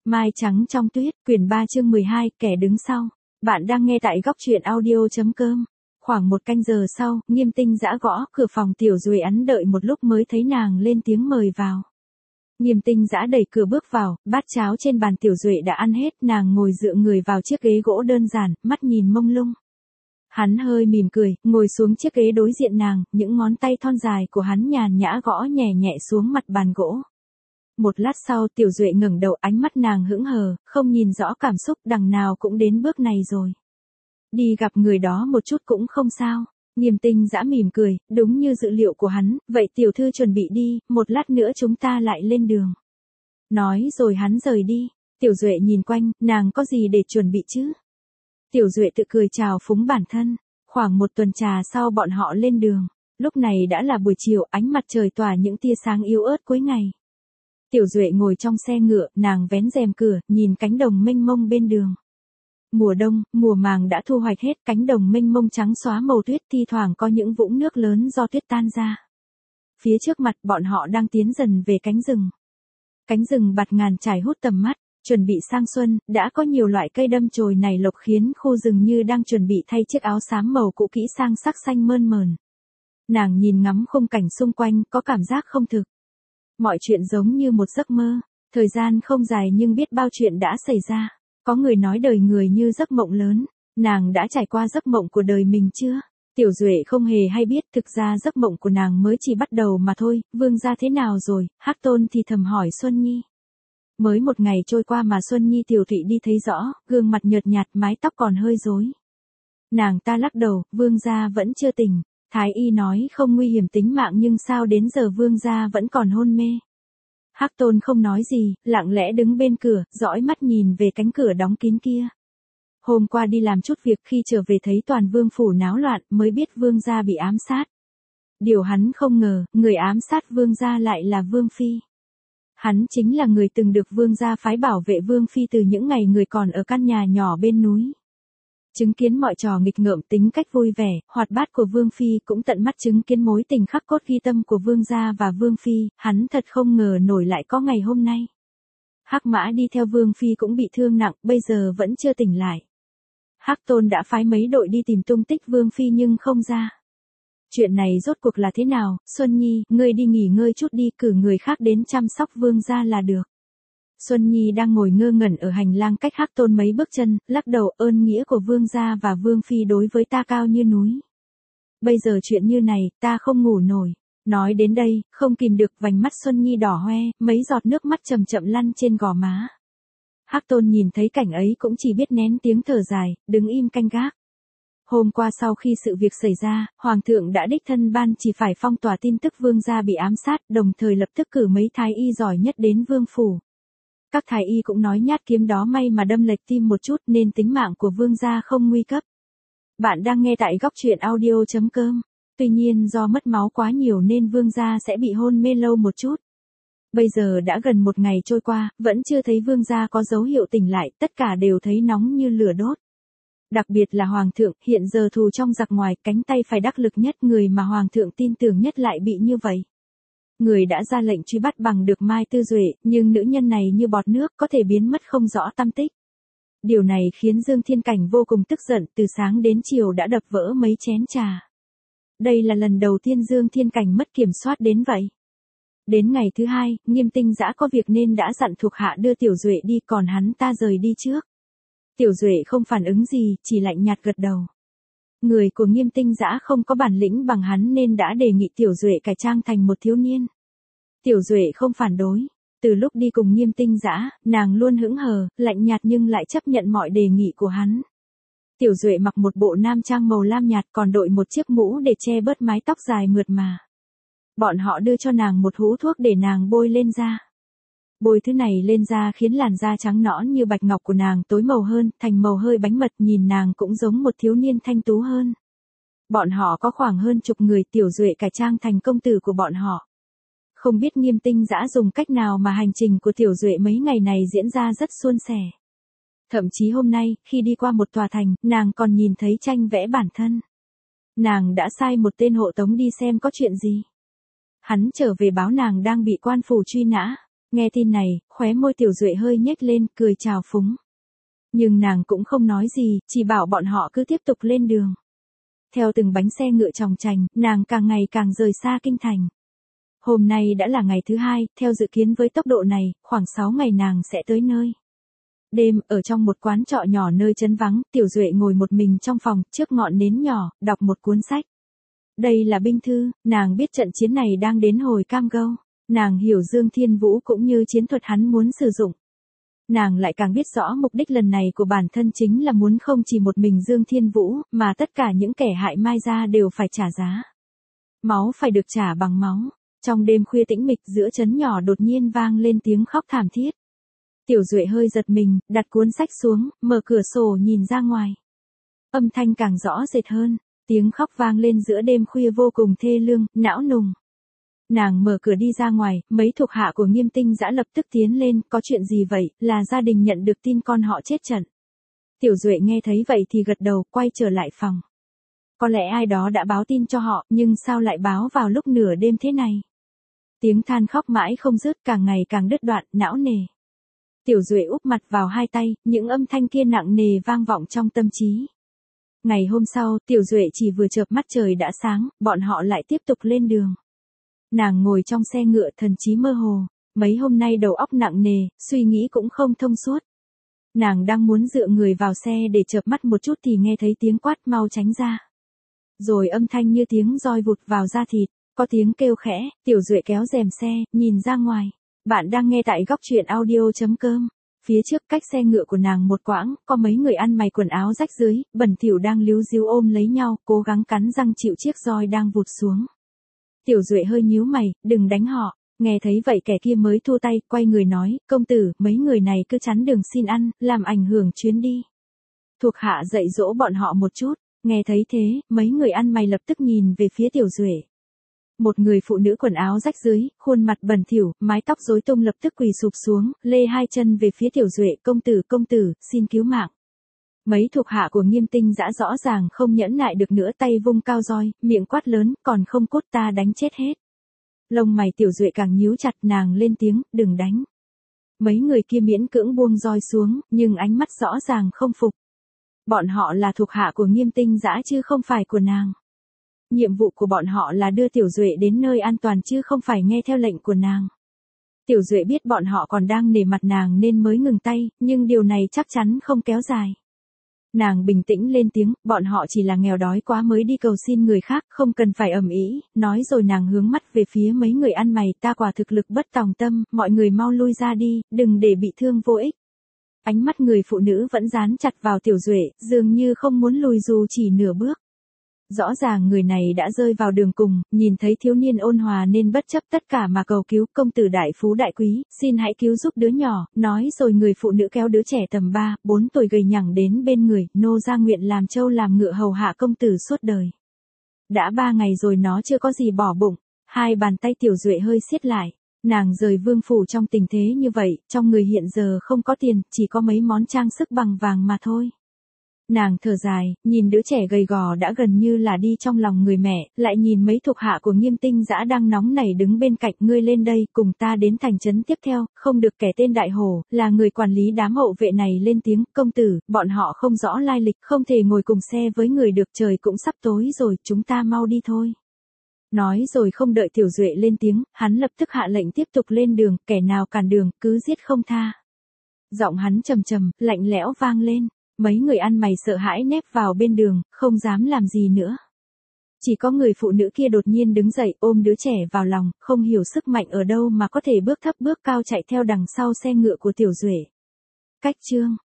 Mai trắng trong tuyết, quyển 3 chương 12, kẻ đứng sau. Bạn đang nghe tại góc truyện audio.com. Khoảng một canh giờ sau, Nghiêm Tinh Dã gõ cửa phòng Tiểu Duệ, ắn đợi một lúc mới thấy nàng lên tiếng mời vào. Nghiêm Tinh Dã đẩy cửa bước vào, bát cháo trên bàn Tiểu Duệ đã ăn hết, nàng ngồi dựa người vào chiếc ghế gỗ đơn giản, mắt nhìn mông lung. Hắn hơi mỉm cười, ngồi xuống chiếc ghế đối diện nàng, những ngón tay thon dài của hắn nhàn nhã gõ nhẹ nhẹ xuống mặt bàn gỗ. Một lát sau Tiểu Duệ ngẩng đầu, ánh mắt nàng hững hờ, không nhìn rõ cảm xúc, đằng nào cũng đến bước này rồi. Đi gặp người đó một chút cũng không sao. Nghiêm Tinh Dã mỉm cười, đúng như dự liệu của hắn, vậy tiểu thư chuẩn bị đi, một lát nữa chúng ta lại lên đường. Nói rồi hắn rời đi. Tiểu Duệ nhìn quanh, nàng có gì để chuẩn bị chứ? Tiểu Duệ tự cười chào phúng bản thân. Khoảng một tuần trà sau bọn họ lên đường. Lúc này đã là buổi chiều, ánh mặt trời tỏa những tia sáng yếu ớt cuối ngày. Tiểu Duệ ngồi trong xe ngựa, nàng vén rèm cửa, nhìn cánh đồng mênh mông bên đường. Mùa đông, mùa màng đã thu hoạch hết, cánh đồng mênh mông trắng xóa màu tuyết, thi thoảng có những vũng nước lớn do tuyết tan ra. Phía trước mặt bọn họ đang tiến dần về cánh rừng. Cánh rừng bạt ngàn trải hút tầm mắt, chuẩn bị sang xuân, đã có nhiều loại cây đâm chồi nảy lộc khiến khu rừng như đang chuẩn bị thay chiếc áo xám màu cũ kỹ sang sắc xanh mơn mởn. Nàng nhìn ngắm khung cảnh xung quanh, có cảm giác không thực. Mọi chuyện giống như một giấc mơ, thời gian không dài nhưng biết bao chuyện đã xảy ra. Có người nói đời người như giấc mộng lớn, nàng đã trải qua giấc mộng của đời mình chưa? Tiểu Duệ không hề hay biết, thực ra giấc mộng của nàng mới chỉ bắt đầu mà thôi. Vương gia thế nào rồi? Hắc Tôn thì thầm hỏi Xuân Nhi. Mới một ngày trôi qua mà Xuân Nhi tiểu thụy đi thấy rõ, gương mặt nhợt nhạt, mái tóc còn hơi rối. Nàng ta lắc đầu, vương gia vẫn chưa tỉnh. Thái y nói không nguy hiểm tính mạng nhưng sao đến giờ vương gia vẫn còn hôn mê. Hắc Tôn không nói gì, lặng lẽ đứng bên cửa, dõi mắt nhìn về cánh cửa đóng kín kia. Hôm qua đi làm chút việc, khi trở về thấy toàn vương phủ náo loạn, mới biết vương gia bị ám sát. Điều hắn không ngờ, người ám sát vương gia lại là vương phi. Hắn chính là người từng được vương gia phái bảo vệ vương phi từ những ngày người còn ở căn nhà nhỏ bên núi. Chứng kiến mọi trò nghịch ngợm, tính cách vui vẻ, hoạt bát của vương phi, cũng tận mắt chứng kiến mối tình khắc cốt ghi tâm của vương gia và vương phi, hắn thật không ngờ nổi lại có ngày hôm nay. Hắc Mã đi theo vương phi cũng bị thương nặng, bây giờ vẫn chưa tỉnh lại. Hắc Tôn đã phái mấy đội đi tìm tung tích vương phi nhưng không ra. Chuyện này rốt cuộc là thế nào? Xuân Nhi, ngươi đi nghỉ ngơi chút đi, cử người khác đến chăm sóc vương gia là được. Xuân Nhi đang ngồi ngơ ngẩn ở hành lang cách Hắc Tôn mấy bước chân, lắc đầu, ơn nghĩa của vương gia và vương phi đối với ta cao như núi. Bây giờ chuyện như này, ta không ngủ nổi. Nói đến đây, không kìm được, vành mắt Xuân Nhi đỏ hoe, mấy giọt nước mắt chậm chậm lăn trên gò má. Hắc Tôn nhìn thấy cảnh ấy cũng chỉ biết nén tiếng thở dài, đứng im canh gác. Hôm qua sau khi sự việc xảy ra, Hoàng thượng đã đích thân ban chỉ phải phong tỏa tin tức vương gia bị ám sát, đồng thời lập tức cử mấy thái y giỏi nhất đến vương phủ. Các thái y cũng nói nhát kiếm đó may mà đâm lệch tim một chút nên tính mạng của vương gia không nguy cấp. Bạn đang nghe tại góc truyện audio.com. Tuy nhiên do mất máu quá nhiều nên vương gia sẽ bị hôn mê lâu một chút. Bây giờ đã gần một ngày trôi qua, vẫn chưa thấy vương gia có dấu hiệu tỉnh lại, tất cả đều thấy nóng như lửa đốt. Đặc biệt là hoàng thượng, hiện giờ thù trong giặc ngoài, cánh tay phải đắc lực nhất, người mà hoàng thượng tin tưởng nhất lại bị như vậy. Người đã ra lệnh truy bắt bằng được Mai Tư Duệ, nhưng nữ nhân này như bọt nước, có thể biến mất không rõ tăm tích. Điều này khiến Dương Thiên Cảnh vô cùng tức giận, từ sáng đến chiều đã đập vỡ mấy chén trà. Đây là lần đầu tiên Dương Thiên Cảnh mất kiểm soát đến vậy. Đến ngày thứ hai, Nghiêm Tinh Dã có việc nên đã dặn thuộc hạ đưa Tiểu Duệ đi, còn hắn ta rời đi trước. Tiểu Duệ không phản ứng gì, chỉ lạnh nhạt gật đầu. Người của Nghiêm Tinh Dã không có bản lĩnh bằng hắn nên đã đề nghị Tiểu Duệ cải trang thành một thiếu niên. Tiểu Duệ không phản đối. Từ lúc đi cùng Nghiêm Tinh Dã, nàng luôn hững hờ, lạnh nhạt nhưng lại chấp nhận mọi đề nghị của hắn. Tiểu Duệ mặc một bộ nam trang màu lam nhạt, còn đội một chiếc mũ để che bớt mái tóc dài mượt mà. Bọn họ đưa cho nàng một hũ thuốc để nàng bôi lên da. Bôi thứ này lên da khiến làn da trắng nõn như bạch ngọc của nàng tối màu hơn, thành màu hơi bánh mật, nhìn nàng cũng giống một thiếu niên thanh tú hơn. Bọn họ có khoảng hơn chục người, Tiểu Duệ cải trang thành công tử của bọn họ. Không biết Nghiêm Tinh Dã dùng cách nào mà hành trình của Tiểu Duệ mấy ngày này diễn ra rất suôn sẻ. Thậm chí hôm nay, khi đi qua một tòa thành, nàng còn nhìn thấy tranh vẽ bản thân. Nàng đã sai một tên hộ tống đi xem có chuyện gì. Hắn trở về báo nàng đang bị quan phủ truy nã. Nghe tin này, khóe môi Tiểu Duệ hơi nhếch lên, cười chào phúng. Nhưng nàng cũng không nói gì, chỉ bảo bọn họ cứ tiếp tục lên đường. Theo từng bánh xe ngựa chòng chành, nàng càng ngày càng rời xa kinh thành. Hôm nay đã là ngày thứ 2, theo dự kiến với tốc độ này, khoảng 6 ngày nàng sẽ tới nơi. Đêm, ở trong một quán trọ nhỏ nơi trấn vắng, Tiểu Duệ ngồi một mình trong phòng, trước ngọn nến nhỏ, đọc một cuốn sách. Đây là binh thư, nàng biết trận chiến này đang đến hồi cam go. Nàng hiểu Dương Thiên Vũ cũng như chiến thuật hắn muốn sử dụng. Nàng lại càng biết rõ mục đích lần này của bản thân chính là muốn không chỉ một mình Dương Thiên Vũ, mà tất cả những kẻ hại Mai gia đều phải trả giá. Máu phải được trả bằng máu. Trong đêm khuya tĩnh mịch giữa trấn nhỏ đột nhiên vang lên tiếng khóc thảm thiết. Tiểu Duệ hơi giật mình, đặt cuốn sách xuống, mở cửa sổ nhìn ra ngoài. Âm thanh càng rõ rệt hơn, tiếng khóc vang lên giữa đêm khuya vô cùng thê lương, não nùng. Nàng mở cửa đi ra ngoài, mấy thuộc hạ của Nghiêm Tinh Dã lập tức tiến lên, có chuyện gì vậy, là gia đình nhận được tin con họ chết trận. Tiểu Duệ nghe thấy vậy thì gật đầu, quay trở lại phòng. Có lẽ ai đó đã báo tin cho họ, nhưng sao lại báo vào lúc nửa đêm thế này? Tiếng than khóc mãi không dứt, càng ngày càng đứt đoạn, não nề. Tiểu Duệ úp mặt vào hai tay, những âm thanh kia nặng nề vang vọng trong tâm trí. Ngày hôm sau, Tiểu Duệ chỉ vừa chợp mắt trời đã sáng, bọn họ lại tiếp tục lên đường. Nàng ngồi trong xe ngựa thần trí mơ hồ, mấy hôm nay đầu óc nặng nề, suy nghĩ cũng không thông suốt. Nàng đang muốn dựa người vào xe để chợp mắt một chút thì nghe thấy tiếng quát mau tránh ra. Rồi âm thanh như tiếng roi vụt vào da thịt, có tiếng kêu khẽ, Tiểu Duệ kéo rèm xe, nhìn ra ngoài. Bạn đang nghe tại góc truyện audio.com. Phía trước cách xe ngựa của nàng một quãng, có mấy người ăn mày quần áo rách rưới, bẩn thỉu đang líu díu ôm lấy nhau, cố gắng cắn răng chịu chiếc roi đang vụt xuống. Tiểu Duệ hơi nhíu mày, đừng đánh họ. Nghe thấy vậy kẻ kia mới thua tay, quay người nói, công tử, mấy người này cứ chắn đường xin ăn, làm ảnh hưởng chuyến đi. Thuộc hạ dạy dỗ bọn họ một chút. Nghe thấy thế, mấy người ăn mày lập tức nhìn về phía Tiểu Duệ. Một người phụ nữ quần áo rách rưới, khuôn mặt bẩn thỉu, mái tóc rối tung lập tức quỳ sụp xuống, lê hai chân về phía Tiểu Duệ, công tử, xin cứu mạng. Mấy thuộc hạ của Nghiêm Tinh Dã rõ ràng không nhẫn nại được nữa, tay vung cao roi, miệng quát lớn, còn không cút ta đánh chết hết. Lông mày Tiểu Duệ càng nhíu chặt, nàng lên tiếng, đừng đánh. Mấy người kia miễn cưỡng buông roi xuống, nhưng ánh mắt rõ ràng không phục. Bọn họ là thuộc hạ của Nghiêm Tinh Dã chứ không phải của nàng. Nhiệm vụ của bọn họ là đưa Tiểu Duệ đến nơi an toàn chứ không phải nghe theo lệnh của nàng. Tiểu Duệ biết bọn họ còn đang nể mặt nàng nên mới ngừng tay, nhưng điều này chắc chắn không kéo dài. Nàng bình tĩnh lên tiếng, bọn họ chỉ là nghèo đói quá mới đi cầu xin người khác, không cần phải ầm ĩ, nói rồi nàng hướng mắt về phía mấy người ăn mày, ta quả thực lực bất tòng tâm, mọi người mau lui ra đi, đừng để bị thương vô ích. Ánh mắt người phụ nữ vẫn dán chặt vào Tiểu Duệ, dường như không muốn lùi dù chỉ nửa bước. Rõ ràng người này đã rơi vào đường cùng, nhìn thấy thiếu niên ôn hòa nên bất chấp tất cả mà cầu cứu, công tử đại phú đại quý, xin hãy cứu giúp đứa nhỏ, nói rồi người phụ nữ kéo đứa trẻ tầm 3-4 tuổi gầy nhẳng đến bên người, nô gia nguyện làm trâu làm ngựa hầu hạ công tử suốt đời. Đã 3 ngày rồi nó chưa có gì bỏ bụng, hai bàn tay Tiểu Duệ hơi siết lại. Nàng rời vương phủ trong tình thế như vậy, trong người hiện giờ không có tiền, chỉ có mấy món trang sức bằng vàng mà thôi. Nàng thở dài, nhìn đứa trẻ gầy gò đã gần như là đi trong lòng người mẹ, lại nhìn mấy thuộc hạ của Nghiêm Tinh Dã đang nóng nảy đứng bên cạnh, ngươi lên đây, cùng ta đến thành trấn tiếp theo, không được. Kẻ tên Đại Hổ, là người quản lý đám hậu vệ này lên tiếng, công tử, bọn họ không rõ lai lịch, không thể ngồi cùng xe với người được, trời cũng sắp tối rồi, chúng ta mau đi thôi. Nói rồi không đợi Tiểu Duệ lên tiếng, hắn lập tức hạ lệnh tiếp tục lên đường, kẻ nào cản đường, cứ giết không tha. Giọng hắn trầm trầm, lạnh lẽo vang lên. Mấy người ăn mày sợ hãi nép vào bên đường, không dám làm gì nữa. Chỉ có người phụ nữ kia đột nhiên đứng dậy ôm đứa trẻ vào lòng, không hiểu sức mạnh ở đâu mà có thể bước thấp bước cao chạy theo đằng sau xe ngựa của Tiểu Duệ. Cách chương